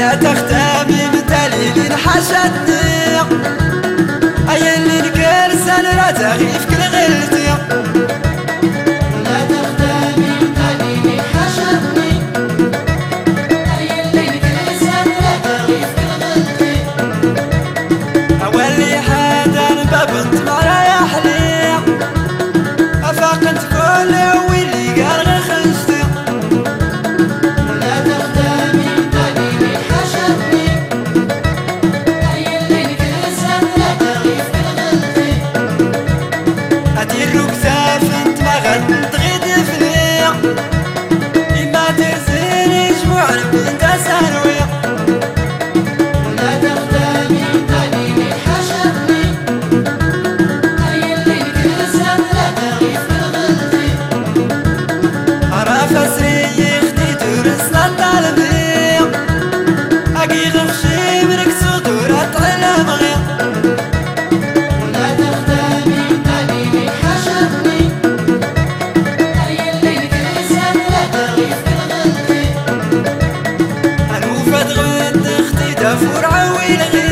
لا تختامي بتليل حشتني أي اللي نكرسن لا تغيف كل غلتي لا تختامي بتليل حشتني أي اللي نكرسن لا تغيف كل غلتي أولي حدا ببنت مرا يحلي أفاقنت كل واللي قال غير خلجتي لا تختامي بتليل حشتني أي اللي نكرسن لا تغيف كل غلتي أدير كتاف انت ما غتغيد فيا إما ترسيني جموع انت سهروية لا تختامي بتليل حشتني أي اللي نكرسن لا تغيف كل غلتي عرف أسري اختي ترسنا الطالبية أقي غفشي منك صدورة طعنا مغير لا تختامي بتليل حشتني أي اللي نكرسن لا تغيف كل غلتي أنوفد غد اختي دافور عويل غير